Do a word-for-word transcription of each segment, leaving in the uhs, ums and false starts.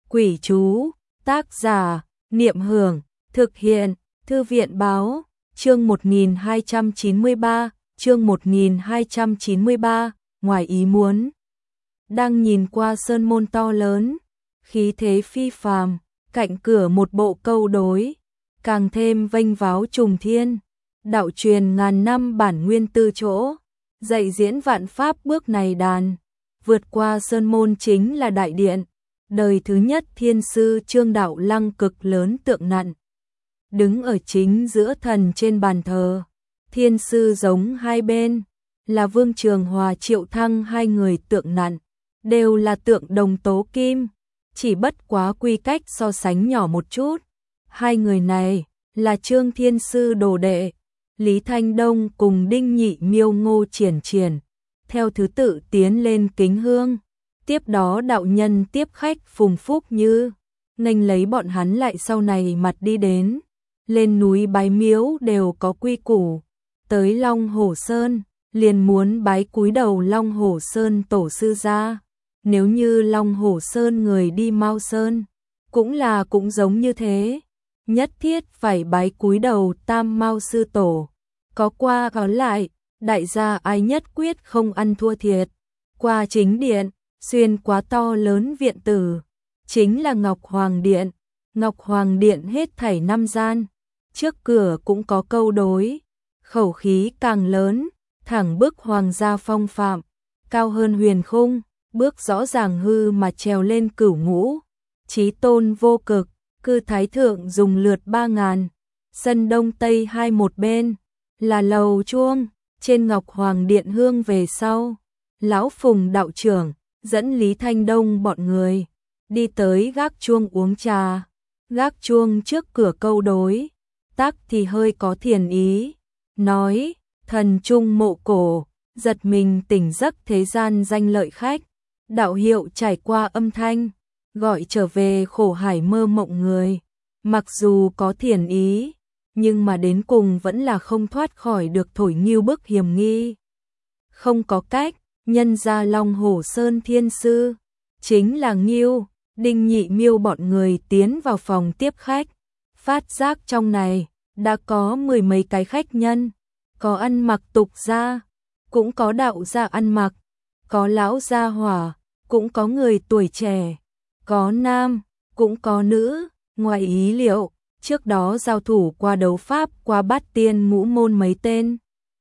Quỷ chú, tác giả, Niệm Hưởng, thực hiện, Thư viện báo, chương một nghìn hai trăm chín mươi ba, chương một nghìn hai trăm chín mươi ba, ngoài ý muốn. Đang nhìn qua sơn môn to lớn, khí thế phi phàm, cạnh cửa một bộ câu đối, càng thêm vênh váo trùng thiên, đạo truyền ngàn năm bản nguyên tư chỗ, dạy diễn vạn pháp bước này đàn, vượt qua sơn môn chính là đại điện. Đời thứ nhất thiên sư Trương Đạo Lăng cực lớn tượng nặn, đứng ở chính giữa thần trên bàn thờ. Thiên sư giống hai bên là Vương Trường Hòa Triệu Thăng, hai người tượng nặn đều là tượng đồng tố kim, chỉ bất quá quy cách so sánh nhỏ một chút. Hai người này là Trương Thiên sư đồ đệ, Lý Thanh Đông cùng Đinh Nhị Miêu Ngô Triển Triển, theo thứ tự tiến lên kính hương. Tiếp đó đạo nhân tiếp khách Phùng Phúc Như, nghênh lấy bọn hắn lại sau này mặt đi đến. Lên núi bái miếu đều có quy củ, tới Long Hổ Sơn, liền muốn bái cúi đầu Long Hổ Sơn tổ sư ra. Nếu như Long Hổ Sơn người đi Mao Sơn, cũng là cũng giống như thế, nhất thiết phải bái cúi đầu Tam Mao sư tổ. Có qua có lại, đại gia ai nhất quyết không ăn thua thiệt. Qua chính điện, xuyên quá to lớn viện tử, chính là Ngọc Hoàng Điện. Ngọc Hoàng Điện hết thảy năm gian, trước cửa cũng có câu đối, khẩu khí càng lớn, thẳng bức hoàng gia phong phạm, cao hơn huyền khung, bước rõ ràng hư mà trèo lên cửu ngũ, chí tôn vô cực, cư thái thượng dùng lượt ba ngàn. Sân đông tây hai một bên là lầu chuông, trên Ngọc Hoàng Điện hương về sau, lão Phùng đạo trưởng dẫn Lý Thanh Đông bọn người đi tới gác chuông uống trà. Gác chuông trước cửa câu đối, tác thì hơi có thiền ý, nói thần trung mộ cổ, giật mình tỉnh giấc thế gian danh lợi khách, đạo hiệu trải qua âm thanh, gọi trở về khổ hải mơ mộng người. Mặc dù có thiền ý, nhưng mà đến cùng vẫn là không thoát khỏi được thổi nghiêu bức hiểm nghi. Không có cách, nhân ra Long Hổ Sơn thiên sư, chính là Nghiêu, Đinh Nhị Miêu bọn người tiến vào phòng tiếp khách, phát giác trong này đã có mười mấy cái khách nhân, có ăn mặc tục gia, cũng có đạo gia ăn mặc, có lão gia hỏa, cũng có người tuổi trẻ, có nam, cũng có nữ. Ngoài ý liệu, trước đó giao thủ qua đấu pháp qua bát tiên ngũ môn mấy tên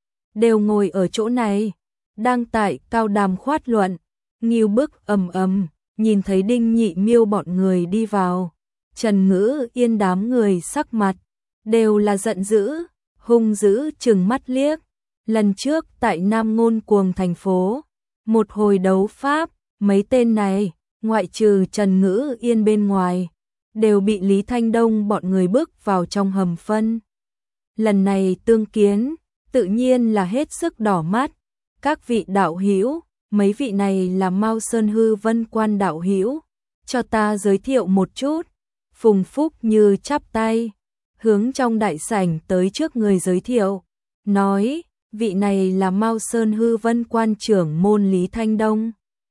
đều ngồi ở chỗ này, đang tại cao đàm khoát luận. Nghiêu bức ầm ầm, nhìn thấy Đinh Nhị Miêu bọn người đi vào, Trần Ngữ Yên đám người sắc mặt đều là giận dữ, hung dữ trừng mắt liếc. Lần trước tại Nam Ngôn Cuồng thành phố, một hồi đấu pháp, mấy tên này, ngoại trừ Trần Ngữ Yên bên ngoài, đều bị Lý Thanh Đông bọn người bước vào trong hầm phân. Lần này tương kiến, tự nhiên là hết sức đỏ mắt. Các vị đạo hữu, mấy vị này là Mao Sơn Hư Vân Quan đạo hữu, cho ta giới thiệu một chút. Phùng Phúc Như chắp tay, hướng trong đại sảnh tới trước người giới thiệu, nói, vị này là Mao Sơn Hư Vân Quan trưởng môn Lý Thanh Đông.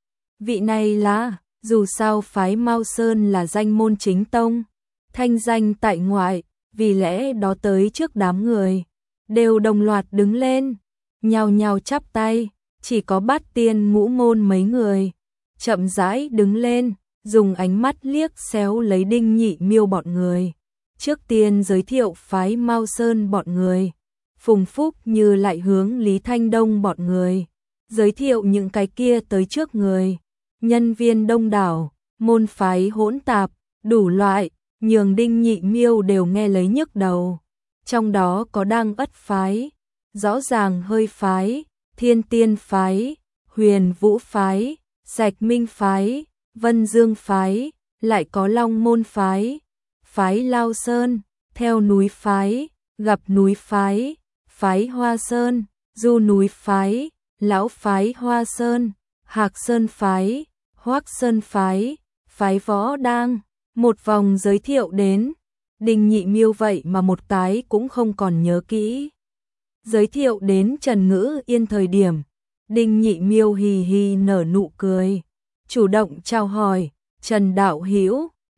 Vị này là, dù sao phái Mao Sơn là danh môn chính tông, thanh danh tại ngoại, vì lẽ đó tới trước đám người, đều đồng loạt đứng lên, nhao nhao chắp tay. Chỉ có bát tiên ngũ môn mấy người chậm rãi đứng lên, dùng ánh mắt liếc xéo lấy Đinh Nhị Miêu bọn người, trước tiên giới thiệu phái Mao Sơn bọn người. Phùng Phúc Như lại hướng Lý Thanh Đông bọn người giới thiệu những cái kia tới trước người. Nhân viên đông đảo, môn phái hỗn tạp, đủ loại, nhường Đinh Nhị Miêu đều nghe lấy nhức đầu. Trong đó có Đăng Ất phái, rõ ràng hơi phái, Thiên Tiên phái, Huyền Vũ phái, Sạch Minh phái, Vân Dương phái, lại có Long Môn phái, phái Lao Sơn, Theo Núi phái, Gặp Núi phái, phái Hoa Sơn, Du Núi phái, Lão phái Hoa Sơn, Hạc Sơn phái, Hoắc Sơn phái, phái Võ Đang. Một vòng giới thiệu đến, Đinh Nhị Miêu vậy mà một cái cũng không còn nhớ kỹ. Giới thiệu đến Trần Ngữ Yên thời điểm, Đinh Nhị Miêu hì hì nở nụ cười, chủ động chào hỏi, Trần đạo hữu,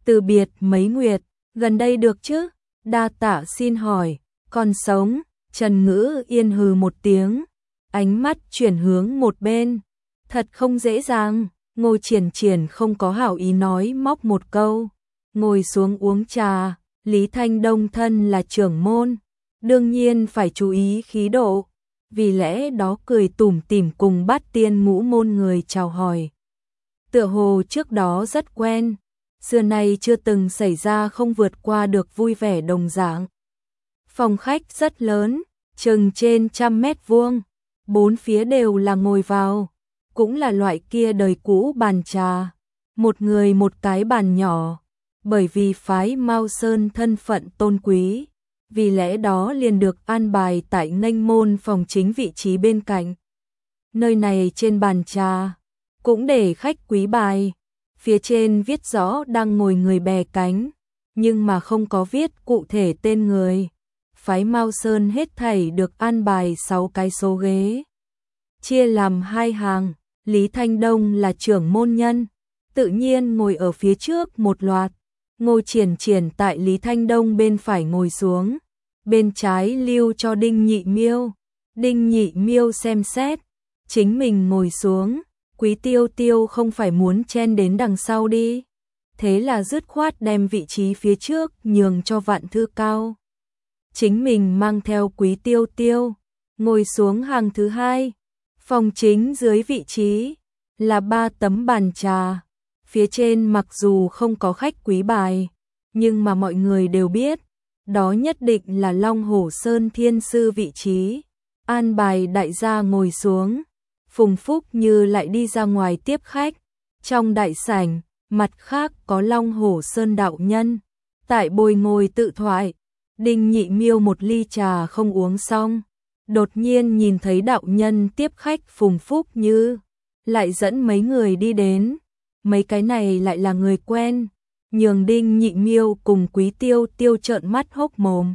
Từ biệt mấy nguyệt, gần đây được chứ? Đa tạ xin hỏi, còn sống? Trần Ngữ Yên hừ một tiếng, ánh mắt chuyển hướng một bên. Thật không dễ dàng, Ngô Triển Triển không có hảo ý nói móc một câu. Ngồi xuống uống trà, Lý Thanh Đông thân là trưởng môn, đương nhiên phải chú ý khí độ. Vì lẽ đó cười tủm tỉm cùng Bát Tiên ngũ môn người chào hỏi. Tựa hồ trước đó rất quen, xưa nay chưa từng xảy ra không vượt qua được vui vẻ đồng dạng. Phòng khách rất lớn, chừng trên trăm mét vuông, bốn phía đều là ngồi vào, cũng là loại kia đời cũ bàn trà, một người một cái bàn nhỏ, bởi vì phái Mao Sơn thân phận tôn quý, vì lẽ đó liền được an bài tại nghênh môn phòng chính vị trí bên cạnh. Nơi này trên bàn trà cũng để khách quý bài, phía trên viết rõ đang ngồi người bè cánh, nhưng mà không có viết cụ thể tên người. Phái Mao Sơn hết thảy được an bài sáu cái số ghế, chia làm hai hàng. Lý Thanh Đông là trưởng môn nhân, tự nhiên ngồi ở phía trước một loạt. Ngô Triển Triển tại Lý Thanh Đông bên phải ngồi xuống, bên trái lưu cho Đinh Nhị Miêu. Đinh Nhị Miêu xem xét, chính mình ngồi xuống, Quý Tiêu Tiêu không phải muốn chen đến đằng sau đi. Thế là dứt khoát đem vị trí phía trước nhường cho Vạn Thư Cao. Chính mình mang theo Quý Tiêu Tiêu, ngồi xuống hàng thứ hai. Phòng chính dưới vị trí là ba tấm bàn trà, phía trên mặc dù không có khách quý bài, nhưng mà mọi người đều biết, đó nhất định là Long Hổ Sơn Thiên Sư vị trí. An bài đại gia ngồi xuống, Phùng Phúc Như lại đi ra ngoài tiếp khách. Trong đại sảnh, mặt khác có Long Hổ Sơn đạo nhân, tại bồi ngồi tự thoại. Đinh Nhị Miêu một ly trà không uống xong, đột nhiên nhìn thấy đạo nhân tiếp khách Phùng Phúc Như, lại dẫn mấy người đi đến. Mấy cái này lại là người quen, nhường Đinh Nhị Miêu cùng Quý Tiêu Tiêu trợn mắt hốc mồm.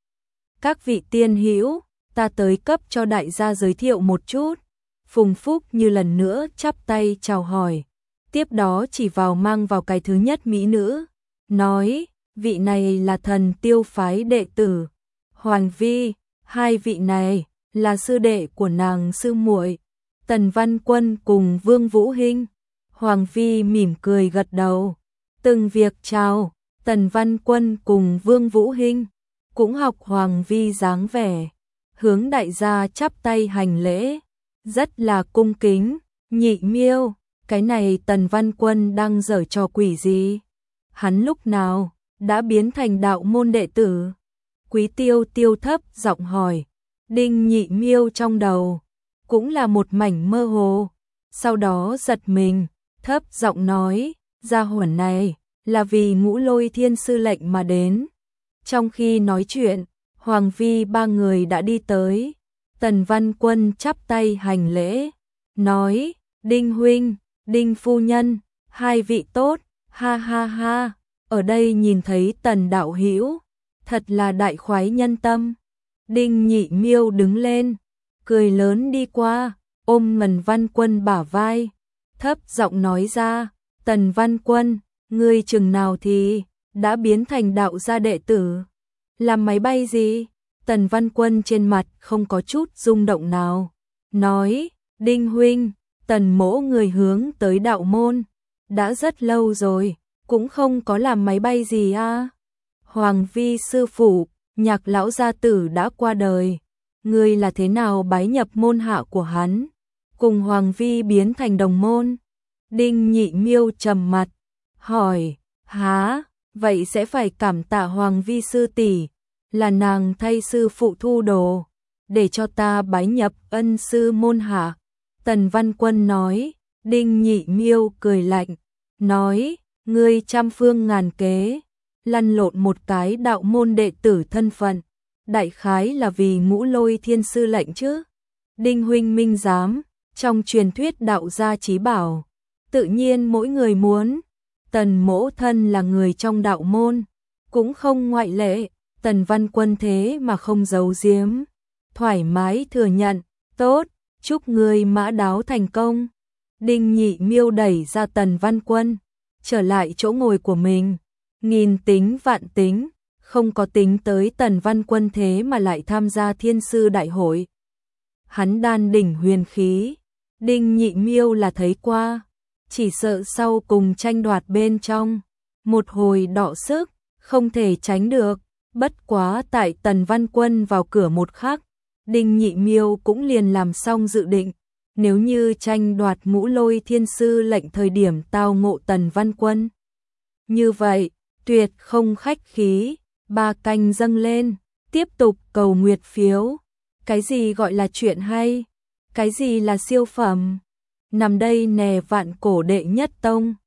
Các vị tiên hữu, ta tới cấp cho đại gia giới thiệu một chút. Phùng Phúc Như lần nữa chắp tay chào hỏi, tiếp đó chỉ vào mang vào cái thứ nhất mỹ nữ, nói, vị này là Thần Tiêu phái đệ tử Hoàng Vi, hai vị này là sư đệ của nàng sư muội Tần Văn Quân cùng Vương Vũ Hinh. Hoàng Vi mỉm cười gật đầu, từng việc chào. Tần Văn Quân cùng Vương Vũ Hinh cũng học Hoàng Vi dáng vẻ, hướng đại gia chắp tay hành lễ, rất là cung kính. Nhị Miêu, cái này Tần Văn Quân đang giở trò quỷ gì? Hắn lúc nào đã biến thành đạo môn đệ tử? Quý Tiêu Tiêu thấp giọng hỏi. Đinh Nhị Miêu trong đầu cũng là một mảnh mơ hồ, sau đó giật mình, thấp giọng nói, gia hỏa này là vì Ngũ Lôi Thiên Sư lệnh mà đến. Trong khi nói chuyện, Hoàng Vi ba người đã đi tới. Tần Văn Quân chắp tay hành lễ, nói, Đinh huynh, Đinh phu nhân, hai vị tốt, ha ha ha, ở đây nhìn thấy Tần đạo hữu, thật là đại khoái nhân tâm. Đinh Nhị Miêu đứng lên, cười lớn đi qua, ôm Tần Văn Quân bả vai, thấp giọng nói ra, Tần Văn Quân, ngươi chừng nào thì đã biến thành đạo gia đệ tử? Làm máy bay gì? Tần Văn Quân trên mặt không có chút rung động nào, nói, Đinh huynh, Tần mỗ người hướng tới đạo môn, đã rất lâu rồi, cũng không có làm máy bay gì à. Hoàng Vi sư phụ, Nhạc lão gia tử đã qua đời, ngươi là thế nào bái nhập môn hạ của hắn, cùng Hoàng Vi biến thành đồng môn? Đinh Nhị Miêu trầm mặt, hỏi, há, vậy sẽ phải cảm tạ Hoàng Vi sư tỷ, là nàng thay sư phụ thu đồ, để cho ta bái nhập ân sư môn hạ. Tần Văn Quân nói. Đinh Nhị Miêu cười lạnh, nói, ngươi trăm phương ngàn kế, lăn lộn một cái đạo môn đệ tử thân phận, đại khái là vì Ngũ Lôi Thiên Sư lệnh chứ? Đinh huynh minh giám, trong truyền thuyết đạo gia chí bảo, tự nhiên mỗi người muốn. Tần mỗ thân là người trong đạo môn, cũng không ngoại lệ. Tần Văn Quân thế mà không giấu giếm, thoải mái thừa nhận, tốt, chúc ngươi mã đáo thành công. Đinh Nhị Miêu đẩy ra Tần Văn Quân, trở lại chỗ ngồi của mình, nghìn tính vạn tính, không có tính tới Tần Văn Quân thế mà lại tham gia thiên sư đại hội. Hắn đan đỉnh huyền khí, Đinh Nhị Miêu là thấy qua, chỉ sợ sau cùng tranh đoạt bên trong, một hồi đọ sức, không thể tránh được, bất quá tại Tần Văn Quân vào cửa một khắc, Đinh Nhị Miêu cũng liền làm xong dự định, nếu như tranh đoạt ngũ lôi thiên sư lệnh thời điểm tao ngộ Tần Văn Quân. Như vậy, tuyệt không khách khí, ba canh dâng lên, tiếp tục cầu nguyệt phiếu. Cái gì gọi là chuyện hay? Cái gì là siêu phẩm? Nằm đây nè vạn cổ đệ nhất tông.